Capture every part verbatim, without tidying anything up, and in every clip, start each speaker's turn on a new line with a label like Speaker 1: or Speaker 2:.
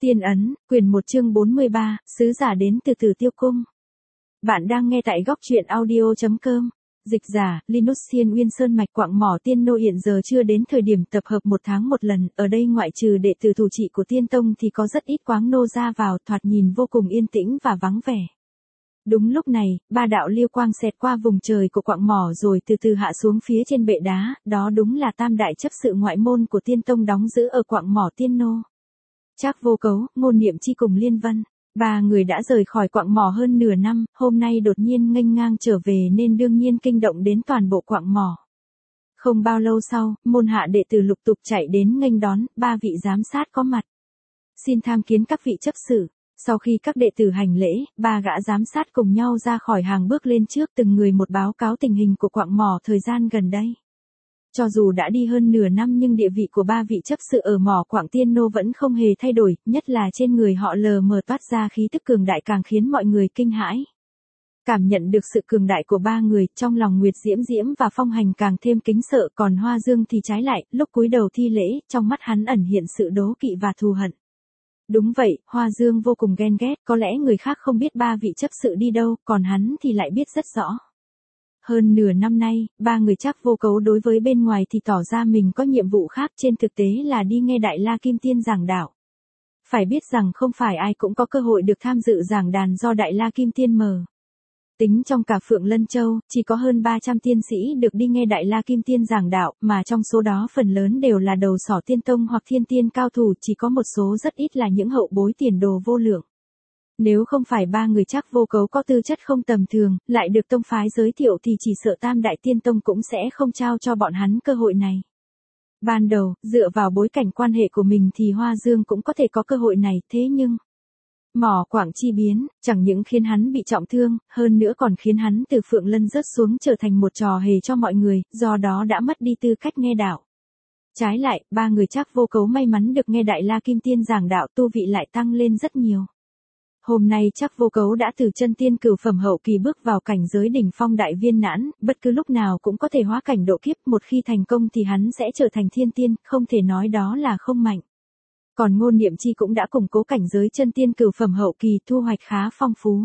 Speaker 1: Tiên ấn, quyển một chương bốn mươi ba, sứ giả đến từ Tử Tiêu Cung. Bạn đang nghe tại góc truyện audio chấm com. Dịch giả, Linus Thiên Uyên Sơn mạch Quặng Mỏ Tiên Nô hiện giờ chưa đến thời điểm tập hợp một tháng một lần, ở đây ngoại trừ đệ tử thủ trị của Tiên Tông thì có rất ít quáng nô ra vào, thoạt nhìn vô cùng yên tĩnh và vắng vẻ. Đúng lúc này, ba đạo liêu quang xẹt qua vùng trời của Quặng Mỏ rồi từ từ hạ xuống phía trên bệ đá, đó đúng là tam đại chấp sự ngoại môn của Tiên Tông đóng giữ ở Quặng Mỏ Tiên Nô. Trác Vô Cấu, Ngôn Niệm Chi cùng Liên Vân, ba người đã rời khỏi Quặng Mỏ hơn nửa năm, hôm nay đột nhiên nghênh ngang trở về nên đương nhiên kinh động đến toàn bộ Quặng Mỏ. Không bao lâu sau, môn hạ đệ tử lục tục chạy đến nghênh đón, ba vị giám sát có mặt. Xin tham kiến các vị chấp sự. Sau khi các đệ tử hành lễ, ba gã giám sát cùng nhau ra khỏi hàng bước lên trước từng người một báo cáo tình hình của Quặng Mỏ thời gian gần đây. Cho dù đã đi hơn nửa năm nhưng địa vị của ba vị chấp sự ở mỏ Quặng Tiên Nô vẫn không hề thay đổi, nhất là trên người họ lờ mờ toát ra khí tức cường đại càng khiến mọi người kinh hãi. Cảm nhận được sự cường đại của ba người, trong lòng Nguyệt Diễm Diễm và Phong Hành càng thêm kính sợ, còn Hoa Dương thì trái lại, lúc cúi đầu thi lễ, trong mắt hắn ẩn hiện sự đố kỵ và thù hận. Đúng vậy, Hoa Dương vô cùng ghen ghét, có lẽ người khác không biết ba vị chấp sự đi đâu, còn hắn thì lại biết rất rõ. Hơn nửa năm nay, ba người Trác Vô Cấu đối với bên ngoài thì tỏ ra mình có nhiệm vụ khác, trên thực tế là đi nghe Đại La Kim Tiên giảng đạo. Phải biết rằng không phải ai cũng có cơ hội được tham dự giảng đàn do Đại La Kim Tiên mở. Tính trong cả Phượng Lân Châu, chỉ có hơn ba trăm tiên sĩ được đi nghe Đại La Kim Tiên giảng đạo, mà trong số đó phần lớn đều là đầu sỏ tiên tông hoặc thiên tiên cao thủ, chỉ có một số rất ít là những hậu bối tiền đồ vô lượng. Nếu không phải ba người Trác Vô Cấu có tư chất không tầm thường, lại được tông phái giới thiệu thì chỉ sợ Tam Đại Tiên Tông cũng sẽ không trao cho bọn hắn cơ hội này. Ban đầu, dựa vào bối cảnh quan hệ của mình thì Hoa Dương cũng có thể có cơ hội này, thế nhưng mỏ Quặng chi biến, chẳng những khiến hắn bị trọng thương, hơn nữa còn khiến hắn từ Phượng Lân rớt xuống trở thành một trò hề cho mọi người, do đó đã mất đi tư cách nghe đạo. Trái lại, ba người Trác Vô Cấu may mắn được nghe Đại La Kim Tiên giảng đạo, tu vị lại tăng lên rất nhiều. Hôm nay Trác Vô Cấu đã từ chân tiên cửu phẩm hậu kỳ bước vào cảnh giới đỉnh phong đại viên mãn, bất cứ lúc nào cũng có thể hóa cảnh độ kiếp, một khi thành công thì hắn sẽ trở thành thiên tiên, không thể nói đó là không mạnh. Còn Ngôn Niệm Chi cũng đã củng cố cảnh giới chân tiên cửu phẩm hậu kỳ, thu hoạch khá phong phú.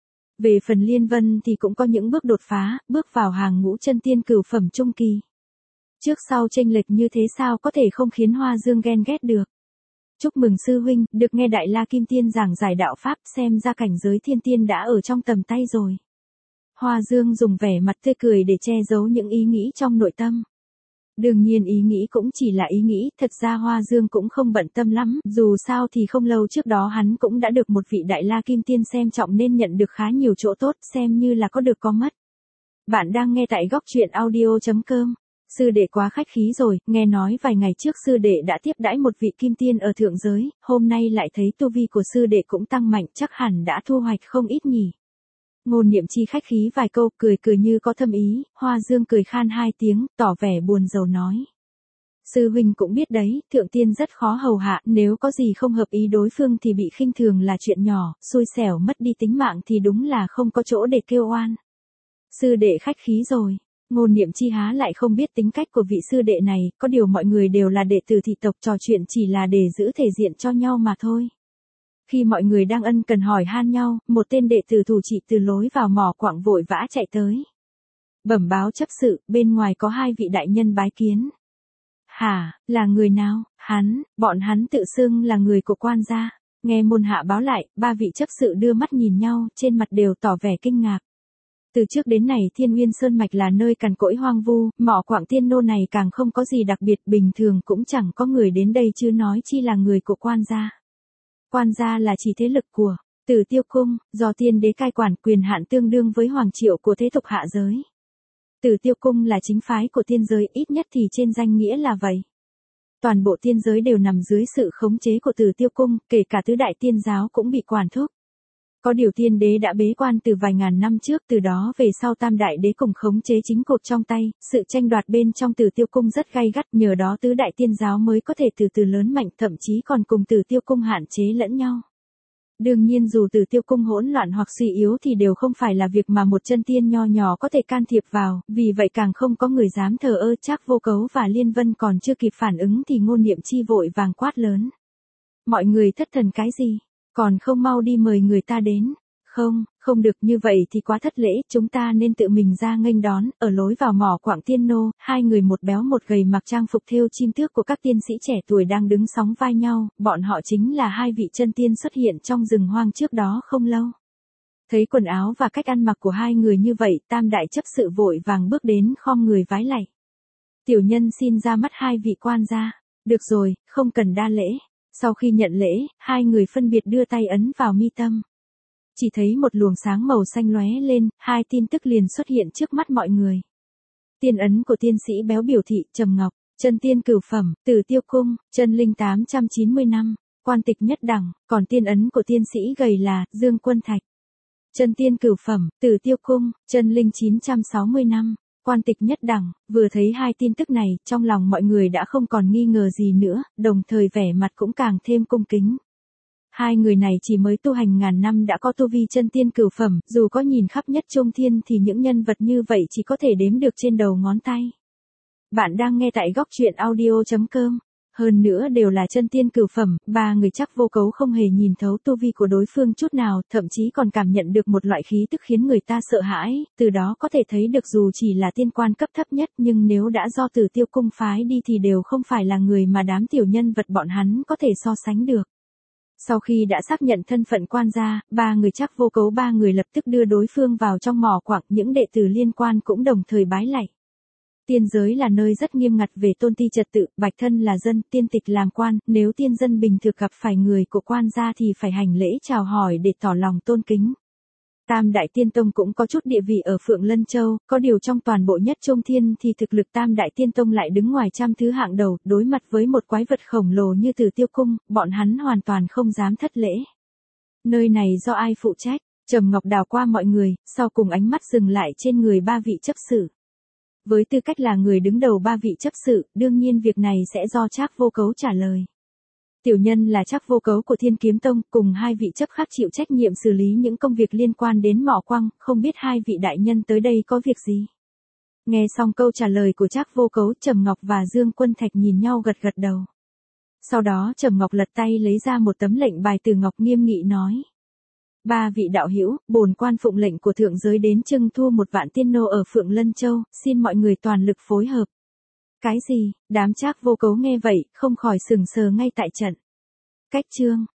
Speaker 1: Về phần Liên Vân thì cũng có những bước đột phá, bước vào hàng ngũ chân tiên cửu phẩm trung kỳ. Trước sau chênh lệch như thế sao có thể không khiến Hoa Dương ghen ghét được. Chúc mừng sư huynh, được nghe Đại La Kim Tiên giảng giải đạo pháp, xem ra cảnh giới thiên tiên đã ở trong tầm tay rồi. Hoa Dương dùng vẻ mặt tươi cười để che giấu những ý nghĩ trong nội tâm. Đương nhiên ý nghĩ cũng chỉ là ý nghĩ, thật ra Hoa Dương cũng không bận tâm lắm, dù sao thì không lâu trước đó hắn cũng đã được một vị Đại La Kim Tiên xem trọng nên nhận được khá nhiều chỗ tốt, xem như là có được có mất. Bạn đang nghe tại góc truyện audio chấm com. Sư đệ quá khách khí rồi, nghe nói vài ngày trước sư đệ đã tiếp đãi một vị kim tiên ở thượng giới, hôm nay lại thấy tu vi của sư đệ cũng tăng mạnh, chắc hẳn đã thu hoạch không ít nhỉ. Ngôn Niệm Chi khách khí vài câu, cười cười như có thâm ý, Hoa Dương cười khan hai tiếng, tỏ vẻ buồn rầu nói. Sư huynh cũng biết đấy, thượng tiên rất khó hầu hạ, nếu có gì không hợp ý đối phương thì bị khinh thường là chuyện nhỏ, xui xẻo mất đi tính mạng thì đúng là không có chỗ để kêu oan. Sư đệ khách khí rồi. Ngôn Niệm Chi há lại không biết tính cách của vị sư đệ này, có điều mọi người đều là đệ tử thị tộc, trò chuyện chỉ là để giữ thể diện cho nhau mà thôi. Khi mọi người đang ân cần hỏi han nhau, một tên đệ tử thủ trị từ lối vào mỏ Quặng vội vã chạy tới. Bẩm báo chấp sự, bên ngoài có hai vị đại nhân bái kiến. Hả, là người nào? Hắn, bọn hắn tự xưng là người của quan gia. Nghe môn hạ báo lại, ba vị chấp sự đưa mắt nhìn nhau, trên mặt đều tỏ vẻ kinh ngạc. Từ trước đến nay Thiên Uyên Sơn mạch là nơi cằn cỗi hoang vu, mỏ Quặng Tiên Nô này càng không có gì đặc biệt, bình thường cũng chẳng có người đến đây chứ nói chi là người của quan gia. Quan gia là chỉ thế lực của Tử Tiêu Cung, do tiên đế cai quản, quyền hạn tương đương với hoàng triệu của thế tục hạ giới. Tử Tiêu Cung là chính phái của tiên giới, ít nhất thì trên danh nghĩa là vậy. Toàn bộ tiên giới đều nằm dưới sự khống chế của Tử Tiêu Cung, kể cả tứ đại tiên giáo cũng bị quản thúc. Có điều tiên đế đã bế quan từ vài ngàn năm trước, từ đó về sau tam đại đế cùng khống chế chính cột trong tay, sự tranh đoạt bên trong Tử Tiêu Cung rất gay gắt, nhờ đó tứ đại tiên giáo mới có thể từ từ lớn mạnh, thậm chí còn cùng Tử Tiêu Cung hạn chế lẫn nhau. Đương nhiên dù Tử Tiêu Cung hỗn loạn hoặc suy yếu thì đều không phải là việc mà một chân tiên nho nhỏ có thể can thiệp vào, vì vậy càng không có người dám thờ ơ. Trác Vô Cấu và Liên Vân còn chưa kịp phản ứng thì Ngôn Niệm Chi vội vàng quát lớn. Mọi người thất thần cái gì? Còn không mau đi mời người ta đến. Không, không được như vậy thì quá thất lễ, chúng ta nên tự mình ra nghênh đón. Ở lối vào mỏ quặng tiên nô, hai người một béo một gầy mặc trang phục thêu chim tước của các tiên sĩ trẻ tuổi đang đứng sóng vai nhau, bọn họ chính là hai vị chân tiên xuất hiện trong rừng hoang trước đó không lâu. Thấy quần áo và cách ăn mặc của hai người như vậy, tam đại chấp sự vội vàng bước đến khom người vái lạy. Tiểu nhân xin ra mắt hai vị quan gia. Được rồi, không cần đa lễ. Sau khi nhận lễ, hai người phân biệt đưa tay ấn vào mi tâm. Chỉ thấy một luồng sáng màu xanh lóe lên, hai tin tức liền xuất hiện trước mắt mọi người. Tiên ấn của tiên sĩ béo biểu thị Trầm Ngọc, chân tiên cửu phẩm, Tử Tiêu Cung, chân linh tám trăm chín mươi năm, quan tịch nhất đẳng, còn tiên ấn của tiên sĩ gầy là Dương Quân Thạch. Chân tiên cửu phẩm, Tử Tiêu Cung, chân linh chín trăm sáu mươi năm, quan tịch nhất đẳng. Vừa thấy hai tin tức này, trong lòng mọi người đã không còn nghi ngờ gì nữa, đồng thời vẻ mặt cũng càng thêm cung kính. Hai người này chỉ mới tu hành ngàn năm đã có tu vi chân tiên cửu phẩm, dù có nhìn khắp nhất trung thiên thì những nhân vật như vậy chỉ có thể đếm được trên đầu ngón tay. Bạn đang nghe tại góc truyện audio chấm com. Hơn nữa đều là chân tiên cửu phẩm, ba người chắc vô cấu không hề nhìn thấu tu vi của đối phương chút nào, thậm chí còn cảm nhận được một loại khí tức khiến người ta sợ hãi, từ đó có thể thấy được dù chỉ là tiên quan cấp thấp nhất nhưng nếu đã do Tử Tiêu Cung phái đi thì đều không phải là người mà đám tiểu nhân vật bọn hắn có thể so sánh được. Sau khi đã xác nhận thân phận quan gia, ba người chắc vô cấu ba người lập tức đưa đối phương vào trong mỏ quặng, những đệ tử liên quan cũng đồng thời bái lạy. Tiên giới là nơi rất nghiêm ngặt về tôn ti trật tự, bạch thân là dân, tiên tịch làm quan, nếu tiên dân bình thường gặp phải người của quan gia thì phải hành lễ chào hỏi để tỏ lòng tôn kính. Tam Đại Tiên Tông cũng có chút địa vị ở Phượng Lân Châu, có điều trong toàn bộ nhất trung thiên thì thực lực Tam Đại Tiên Tông lại đứng ngoài trăm thứ hạng đầu, đối mặt với một quái vật khổng lồ như Tử Tiêu Cung, bọn hắn hoàn toàn không dám thất lễ. Nơi này do ai phụ trách? Trầm Ngọc đào qua mọi người, sau cùng ánh mắt dừng lại trên người ba vị chấp sự. Với tư cách là người đứng đầu ba vị chấp sự, đương nhiên việc này sẽ do Trác Vô Cấu trả lời. Tiểu nhân là Trác Vô Cấu của Thiên Kiếm Tông, cùng hai vị chấp khác chịu trách nhiệm xử lý những công việc liên quan đến mỏ quăng, không biết hai vị đại nhân tới đây có việc gì. Nghe xong câu trả lời của Trác Vô Cấu, Trầm Ngọc và Dương Quân Thạch nhìn nhau gật gật đầu. Sau đó Trầm Ngọc lật tay lấy ra một tấm lệnh bài từ ngọc nghiêm nghị nói. Ba vị đạo hữu, bổn quan phụng lệnh của thượng giới đến trưng thu một vạn tiên nô ở Phượng Lân Châu, xin mọi người toàn lực phối hợp. Cái gì? Đám Trác Vô Cấu nghe vậy, không khỏi sừng sờ ngay tại trận. Cách chương